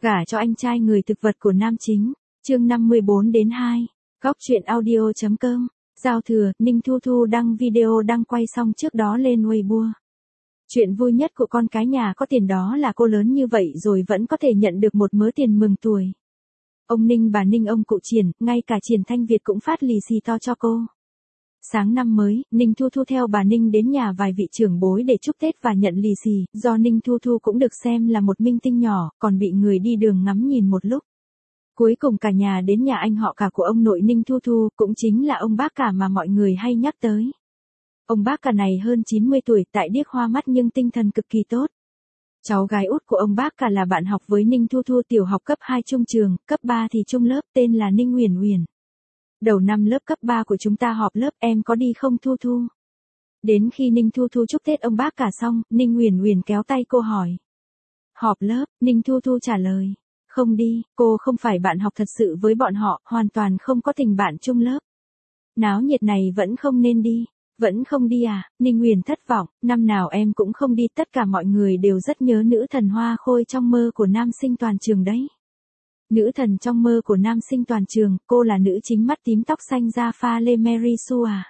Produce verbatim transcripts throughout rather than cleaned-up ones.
Gả cho anh trai người thực vật của nam chính. Chương năm mươi bốn đến hai. Góc truyện audio chấm com. Giao thừa, Ninh Thu Thu đăng video đăng quay xong trước đó lên Weibo. Chuyện vui nhất của con cái nhà có tiền đó là cô lớn như vậy rồi vẫn có thể nhận được một mớ tiền mừng tuổi. Ông Ninh bà Ninh ông cụ Triển, ngay cả Triển Thanh Việt cũng phát lì xì to cho cô. Sáng năm mới, Ninh Thu Thu theo bà Ninh đến nhà vài vị trưởng bối để chúc Tết và nhận lì xì, do Ninh Thu Thu cũng được xem là một minh tinh nhỏ, còn bị người đi đường ngắm nhìn một lúc. Cuối cùng cả nhà đến nhà anh họ cả của ông nội Ninh Thu Thu, cũng chính là ông bác cả mà mọi người hay nhắc tới. Ông bác cả này hơn chín mươi tuổi, tại điếc hoa mắt nhưng tinh thần cực kỳ tốt. Cháu gái út của ông bác cả là bạn học với Ninh Thu Thu tiểu học cấp hai trung trường, cấp ba thì trung lớp, tên là Ninh Huyền Huyền. Đầu năm lớp cấp ba của chúng ta họp lớp, em có đi không Thu Thu? Đến khi Ninh Thu Thu chúc Tết ông bác cả xong, Ninh Huyền Huyền kéo tay cô hỏi. Họp lớp, Ninh Thu Thu trả lời. Không đi, cô không phải bạn học thật sự với bọn họ, hoàn toàn không có tình bạn chung lớp. Náo nhiệt này vẫn không nên đi. Vẫn không đi à? Ninh Huyền thất vọng, năm nào em cũng không đi, tất cả mọi người đều rất nhớ nữ thần hoa khôi trong mơ của nam sinh toàn trường đấy. Nữ thần trong mơ của nam sinh toàn trường, cô là nữ chính mắt tím tóc xanh da pha lê Mary Sue à?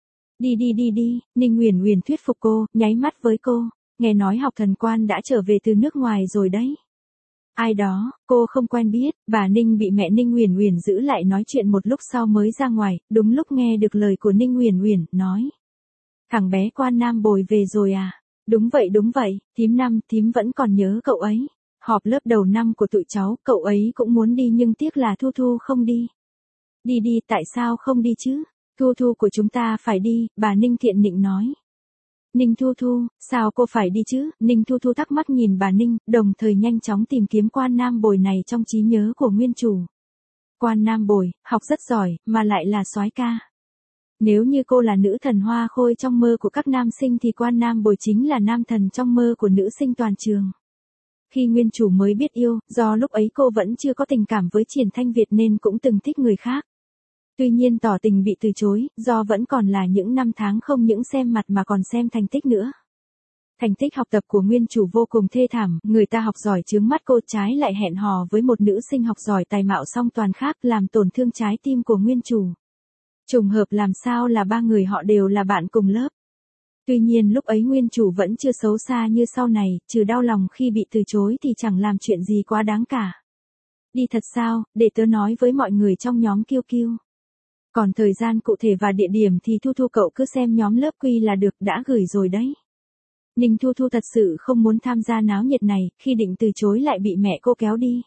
Đi đi đi đi, Ninh Huyền Huyền thuyết phục cô, nháy mắt với cô, nghe nói học thần quan đã trở về từ nước ngoài rồi đấy. Ai đó, cô không quen biết, bà Ninh bị mẹ Ninh Huyền Huyền giữ lại nói chuyện một lúc sau mới ra ngoài, đúng lúc nghe được lời của Ninh Huyền Huyền, nói. Thằng bé Quan Nam Bồi về rồi à? Đúng vậy đúng vậy, thím năm, thím vẫn còn nhớ cậu ấy. Họp lớp đầu năm của tụi cháu, cậu ấy cũng muốn đi nhưng tiếc là Thu Thu không đi. Đi đi, tại sao không đi chứ? Thu Thu của chúng ta phải đi, bà Ninh thiện nịnh nói. Ninh Thu Thu, sao cô phải đi chứ? Ninh Thu Thu thắc mắc nhìn bà Ninh, đồng thời nhanh chóng tìm kiếm Quan Nam Bồi này trong trí nhớ của nguyên chủ. Quan Nam Bồi, học rất giỏi, mà lại là soái ca. Nếu như cô là nữ thần hoa khôi trong mơ của các nam sinh thì Quan Nam Bồi chính là nam thần trong mơ của nữ sinh toàn trường. Khi nguyên chủ mới biết yêu, do lúc ấy cô vẫn chưa có tình cảm với Triển Thanh Việt nên cũng từng thích người khác. Tuy nhiên tỏ tình bị từ chối, do vẫn còn là những năm tháng không những xem mặt mà còn xem thành tích nữa. Thành tích học tập của nguyên chủ vô cùng thê thảm, người ta học giỏi chướng mắt cô, trái lại hẹn hò với một nữ sinh học giỏi tài mạo song toàn khác, làm tổn thương trái tim của nguyên chủ. Trùng hợp làm sao là ba người họ đều là bạn cùng lớp. Tuy nhiên lúc ấy nguyên chủ vẫn chưa xấu xa như sau này, trừ đau lòng khi bị từ chối thì chẳng làm chuyện gì quá đáng cả. Đi thật sao, để tớ nói với mọi người trong nhóm Kiêu Kiêu. Còn thời gian cụ thể và địa điểm thì Thu Thu cậu cứ xem nhóm lớp Quy là được, đã gửi rồi đấy. Ninh Thu Thu thật sự không muốn tham gia náo nhiệt này, khi định từ chối lại bị mẹ cô kéo đi.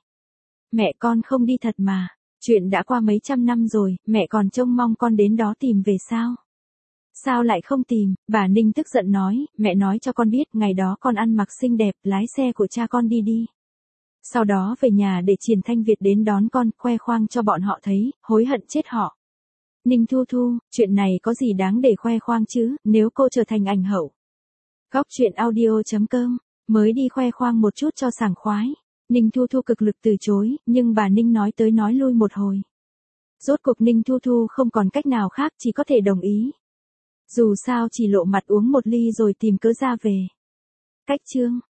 Mẹ con không đi thật mà. Chuyện đã qua mấy trăm năm rồi, mẹ còn trông mong con đến đó tìm về sao? Sao lại không tìm? Bà Ninh tức giận nói, mẹ nói cho con biết, ngày đó con ăn mặc xinh đẹp, lái xe của cha con đi đi. Sau đó về nhà để Triển Thanh Việt đến đón con, khoe khoang cho bọn họ thấy, hối hận chết họ. Ninh Thu Thu, chuyện này có gì đáng để khoe khoang chứ, nếu cô trở thành ảnh hậu. Góc truyện audio chấm com, mới đi khoe khoang một chút cho sảng khoái. Ninh Thu Thu cực lực từ chối, nhưng bà Ninh nói tới nói lui một hồi. Rốt cuộc Ninh Thu Thu không còn cách nào khác, chỉ có thể đồng ý. Dù sao chỉ lộ mặt uống một ly rồi tìm cớ ra về. Cách chương.